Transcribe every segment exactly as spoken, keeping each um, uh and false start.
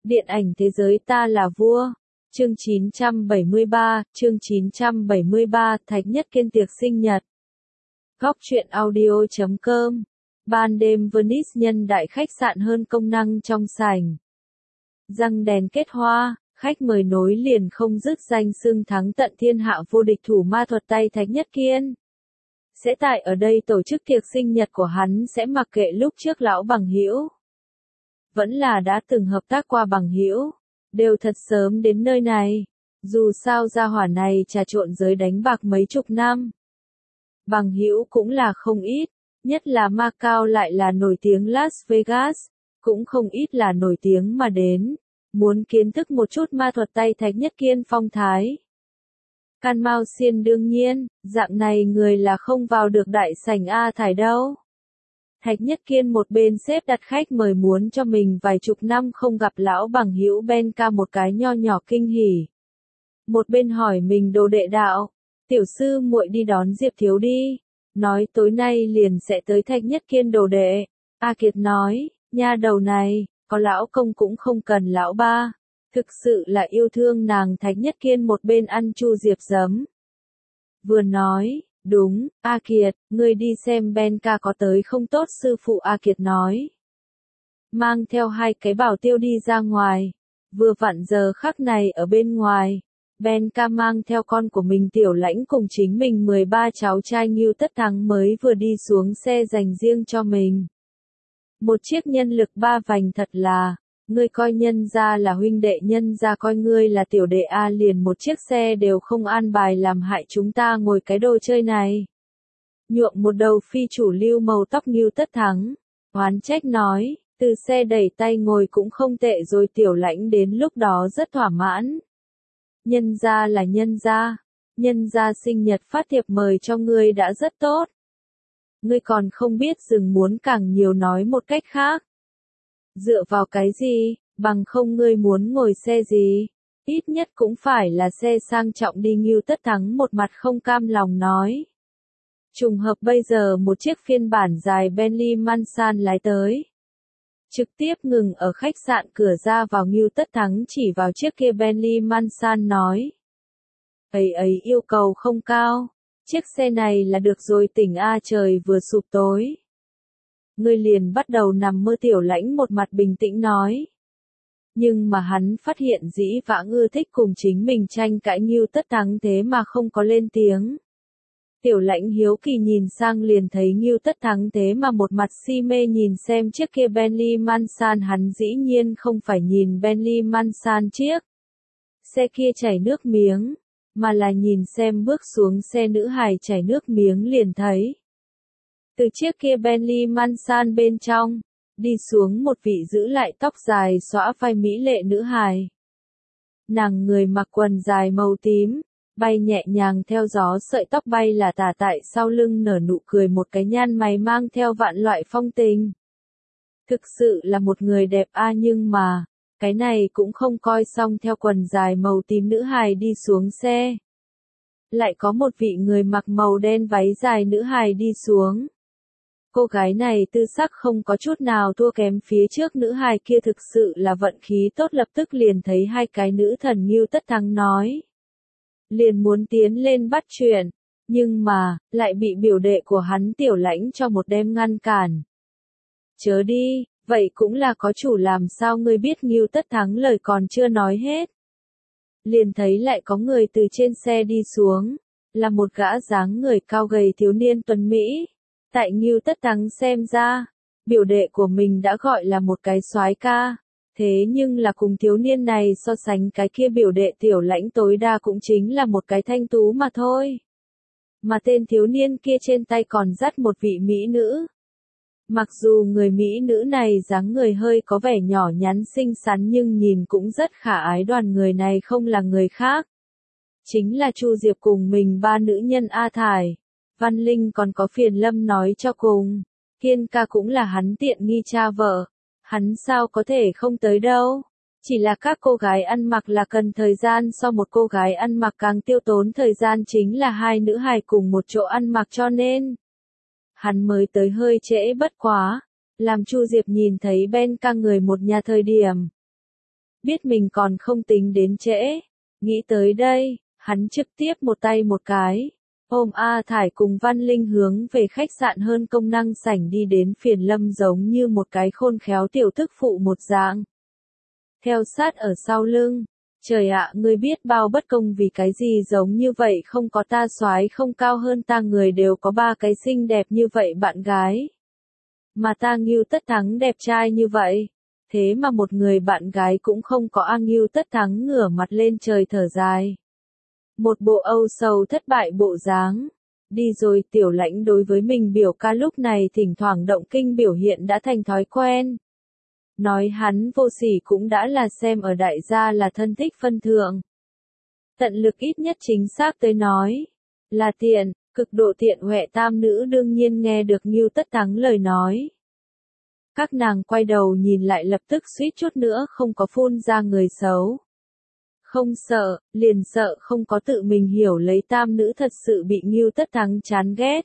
Điện ảnh thế giới ta là vua. Chương chín trăm bảy mươi ba, chương chín trăm bảy mươi ba, Thạch Nhất Kiên tiệc sinh nhật. Góc truyện audio chấm com. Ban đêm Venice nhân đại khách sạn hơn công năng trong sảnh. Răng đèn kết hoa, khách mời nối liền không dứt danh xưng thắng tận thiên hạ vô địch thủ ma thuật tay Thạch Nhất Kiên. Sẽ tại ở đây tổ chức tiệc sinh nhật của hắn sẽ mặc kệ lúc trước lão bằng hữu. Vẫn là đã từng hợp tác qua bằng hữu, đều thật sớm đến nơi này. Dù sao gia hỏa này trà trộn giới đánh bạc mấy chục năm. Bằng hữu cũng là không ít, nhất là Macau lại là nổi tiếng Las Vegas, cũng không ít là nổi tiếng mà đến, muốn kiến thức một chút ma thuật tay Thạch Nhất Kiên phong thái. Can Mao Xiên đương nhiên, dạng này người là không vào được đại sảnh A Thải đâu. Thạch Nhất Kiên một bên xếp đặt khách mời muốn cho mình vài chục năm không gặp lão bằng hữu Ben ca một cái nho nhỏ kinh hỉ. Một bên hỏi mình đồ đệ đạo, tiểu sư muội đi đón Diệp Thiếu đi, nói tối nay liền sẽ tới Thạch Nhất Kiên đồ đệ. A Kiệt nói, nha đầu này, có lão công cũng không cần lão ba, thực sự là yêu thương nàng. Thạch Nhất Kiên một bên ăn chu diệp giấm. Vừa nói, đúng, A Kiệt, ngươi đi xem Ben ca có tới không tốt sư phụ. A Kiệt nói. Mang theo hai cái bảo tiêu đi ra ngoài. Vừa vặn giờ khắc này ở bên ngoài. Ben ca mang theo con của mình Tiểu Lãnh cùng chính mình mười ba cháu trai Ngưu Tất Thắng mới vừa đi xuống xe dành riêng cho mình. Một chiếc nhân lực ba vành thật là, ngươi coi nhân ra là huynh đệ, nhân ra coi ngươi là tiểu đệ A, liền một chiếc xe đều không an bài làm hại chúng ta ngồi cái đồ chơi này. Nhuộm một đầu phi chủ lưu màu tóc Ngưu Tất Thắng, oán trách nói, từ xe đẩy tay ngồi cũng không tệ rồi. Tiểu Lãnh đến lúc đó rất thỏa mãn. Nhân ra là nhân ra, nhân ra sinh nhật phát thiệp mời cho ngươi đã rất tốt. Ngươi còn không biết dừng, muốn càng nhiều. Nói một cách khác. Dựa vào cái gì, bằng không ngươi muốn ngồi xe gì, ít nhất cũng phải là xe sang trọng đi. Ngưu Tất Thắng một mặt không cam lòng nói. Trùng hợp bây giờ một chiếc phiên bản dài Bentley Mansan lái tới. Trực tiếp ngừng ở khách sạn cửa ra vào. Ngưu Tất Thắng chỉ vào chiếc kia Bentley Mansan nói. Ấy ấy, yêu cầu không cao, chiếc xe này là được rồi. Tỉnh A, trời vừa sụp tối. Ngươi liền bắt đầu nằm mơ. Tiểu Lãnh một mặt bình tĩnh nói. Nhưng mà hắn phát hiện dĩ vãng ưa thích cùng chính mình tranh cãi Ngưu Tất Thắng thế mà không có lên tiếng. Tiểu Lãnh hiếu kỳ nhìn sang liền thấy Ngưu Tất Thắng thế mà một mặt si mê nhìn xem chiếc kia Bentley Mansan. Hắn dĩ nhiên không phải nhìn Bentley Mansan chiếc xe kia chảy nước miếng, mà là nhìn xem bước xuống xe nữ hài chảy nước miếng. Liền thấy từ chiếc kia Bentley Mansan bên trong đi xuống một vị giữ lại tóc dài xõa vai mỹ lệ nữ hài. Nàng người mặc quần dài màu tím, bay nhẹ nhàng theo gió, sợi tóc bay là tả tại sau lưng, nở nụ cười một cái nhăn mày mang theo vạn loại phong tình. Thực sự là một người đẹp a. Nhưng mà, cái này cũng không coi xong. Theo quần dài màu tím nữ hài đi xuống xe, lại có một vị người mặc màu đen váy dài nữ hài đi xuống. Cô gái này tư sắc không có chút nào thua kém phía trước nữ hài kia, thực sự là vận khí tốt. Lập tức liền thấy hai cái nữ thần. Ngưu Tất Thắng nói. Liền muốn tiến lên bắt chuyện, nhưng mà, lại bị biểu đệ của hắn Tiểu Lãnh cho một đêm ngăn cản. Chớ đi, vậy cũng là có chủ làm sao ngươi biết. Ngưu Tất Thắng lời còn chưa nói hết. Liền thấy lại có người từ trên xe đi xuống, là một gã dáng người cao gầy thiếu niên tuấn Mỹ. Tại Ngưu Tất Thắng xem ra, biểu đệ của mình đã gọi là một cái soái ca. Thế nhưng là cùng thiếu niên này so sánh, cái kia biểu đệ Tiểu Lãnh tối đa cũng chính là một cái thanh tú mà thôi. Mà tên thiếu niên kia trên tay còn dắt một vị mỹ nữ. Mặc dù người mỹ nữ này dáng người hơi có vẻ nhỏ nhắn xinh xắn nhưng nhìn cũng rất khả ái. Đoàn người này không là người khác, chính là Chu Diệp cùng mình ba nữ nhân A Thải, Văn Linh còn có Phiền Lâm. Nói cho cùng, Kiên ca cũng là hắn tiện nghi cha vợ. Hắn sao có thể không tới đâu. Chỉ là các cô gái ăn mặc là cần thời gian, so một cô gái ăn mặc càng tiêu tốn thời gian chính là hai nữ hài cùng một chỗ ăn mặc, cho nên hắn mới tới hơi trễ. Bất quá, làm Chu Diệp nhìn thấy Ben ca người một nhà thời điểm, biết mình còn không tính đến trễ. Nghĩ tới đây, hắn trực tiếp một tay một cái, ôm A Thải cùng Văn Linh hướng về khách sạn hơn công năng sảnh đi đến Phiền Lâm giống như một cái khôn khéo tiểu thức phụ một dạng. Theo sát ở sau lưng, trời ạ, ngươi biết bao bất công vì cái gì giống như vậy, không có ta soái không cao hơn ta người đều có ba cái xinh đẹp như vậy bạn gái. Mà ta Ngưu Tất Thắng đẹp trai như vậy, thế mà một người bạn gái cũng không có. A Ngưu Tất Thắng ngửa mặt lên trời thở dài. Một bộ âu sầu thất bại bộ dáng. Đi rồi, Tiểu Lãnh đối với mình biểu ca lúc này thỉnh thoảng động kinh biểu hiện đã thành thói quen. Nói hắn vô sỉ cũng đã là xem ở đại gia là thân thích phân thượng. Tận lực ít nhất chính xác tới nói. Là tiện, cực độ tiện huệ tam nữ đương nhiên nghe được Ngưu Tất Thắng lời nói. Các nàng quay đầu nhìn lại lập tức suýt chút nữa không có phun ra người xấu. Không sợ, liền sợ không có tự mình hiểu lấy tam nữ thật sự bị Ngưu Tất Thắng chán ghét.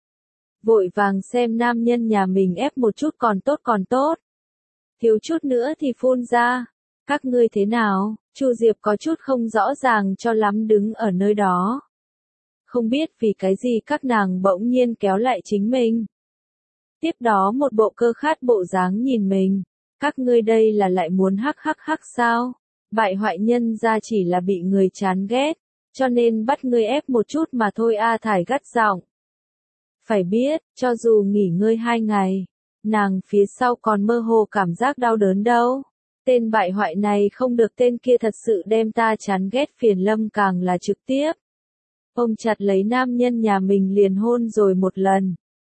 Vội vàng xem nam nhân nhà mình ép một chút còn tốt còn tốt. Thiếu chút nữa thì phun ra. Các ngươi thế nào? Chu Diệp có chút không rõ ràng cho lắm đứng ở nơi đó. Không biết vì cái gì các nàng bỗng nhiên kéo lại chính mình. Tiếp đó một bộ cơ khát bộ dáng nhìn mình. Các ngươi đây là lại muốn hắc hắc hắc sao? Bại hoại nhân ra chỉ là bị người chán ghét, cho nên bắt ngươi ép một chút mà thôi. A Thải gắt giọng. Phải biết, cho dù nghỉ ngơi hai ngày, nàng phía sau còn mơ hồ cảm giác đau đớn đâu. Tên bại hoại này không được, tên kia thật sự đem ta chán ghét. Phiền Lâm càng là trực tiếp ôm chặt lấy nam nhân nhà mình liền hôn rồi một lần.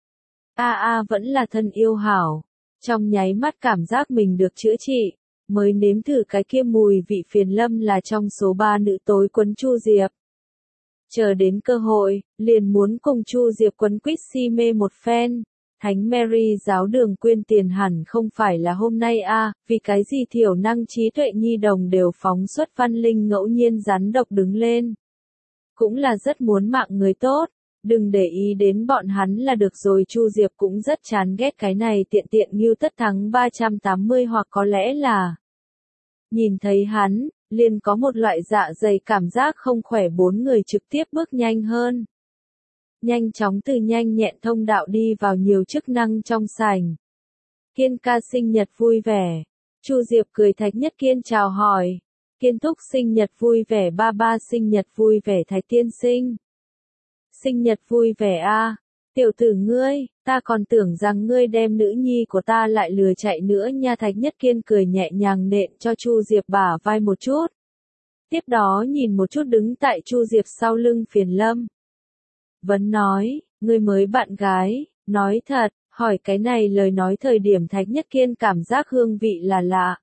A a vẫn là thân yêu hảo. Trong nháy mắt cảm giác mình được chữa trị, mới nếm thử cái kia mùi vị. Phiền Lâm là trong số ba nữ tối quấn Chu Diệp. Chờ đến cơ hội, liền muốn cùng Chu Diệp quấn quýt si mê một phen. Thánh Mary giáo đường quyên tiền hẳn không phải là hôm nay a, à, vì cái gì thiểu năng trí tuệ nhi đồng đều phóng xuất Văn Linh ngẫu nhiên rắn độc đứng lên. Cũng là rất muốn mạng người tốt, đừng để ý đến bọn hắn là được rồi. Chu Diệp cũng rất chán ghét cái này tiện tiện Ngưu Tất Thắng ba trăm tám mươi, hoặc có lẽ là nhìn thấy hắn, liền có một loại dạ dày cảm giác không khỏe. Bốn người trực tiếp bước nhanh hơn. Nhanh chóng từ nhanh nhẹn thông đạo đi vào nhiều chức năng trong sảnh. Kiên ca sinh nhật vui vẻ. Chu Diệp cười. Thạch Nhất Kiên chào hỏi. Kiên thúc sinh nhật vui vẻ. Ba ba sinh nhật vui vẻ. Thạch tiên sinh sinh nhật vui vẻ a. À. Tiểu tử ngươi, ta còn tưởng rằng ngươi đem nữ nhi của ta lại lừa chạy nữa nha. Thạch Nhất Kiên cười nhẹ nhàng nện cho Chu Diệp bả vai một chút. Tiếp đó nhìn một chút đứng tại Chu Diệp sau lưng Phiền Lâm. Vẫn nói, ngươi mới bạn gái, nói thật, hỏi cái này lời nói thời điểm Thạch Nhất Kiên cảm giác hương vị là lạ.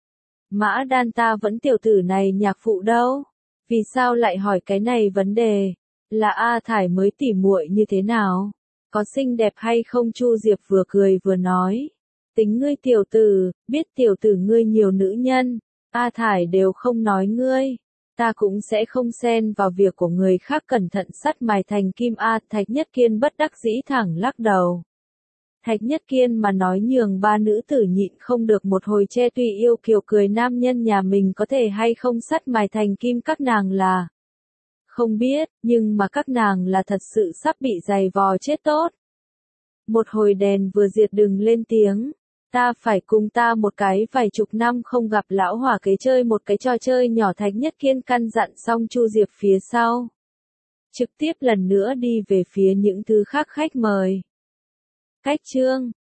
Mã Đan ta vẫn tiểu tử này nhạc phụ đâu? Vì sao lại hỏi cái này vấn đề? Là A Thải mới tỉ muội như thế nào? Có xinh đẹp hay không? Chu Diệp vừa cười vừa nói. Tính ngươi tiểu tử, biết tiểu tử ngươi nhiều nữ nhân, A Thải đều không nói ngươi. Ta cũng sẽ không xen vào việc của người khác, cẩn thận sắt mài thành kim a. Thạch Nhất Kiên bất đắc dĩ thẳng lắc đầu. Thạch Nhất Kiên mà nói nhường ba nữ tử nhịn không được một hồi che tùy yêu kiều cười. Nam nhân nhà mình có thể hay không sắt mài thành kim các nàng là không biết, nhưng mà các nàng là thật sự sắp bị giày vò chết tốt. Một hồi đèn vừa diệt đừng lên tiếng. Ta phải cùng ta một cái vài chục năm không gặp lão hỏa kế chơi một cái trò chơi nhỏ. Thạch Nhất Kiên căn dặn xong Chu Diệp phía sau. Trực tiếp lần nữa đi về phía những thứ khác khách mời. Cách chương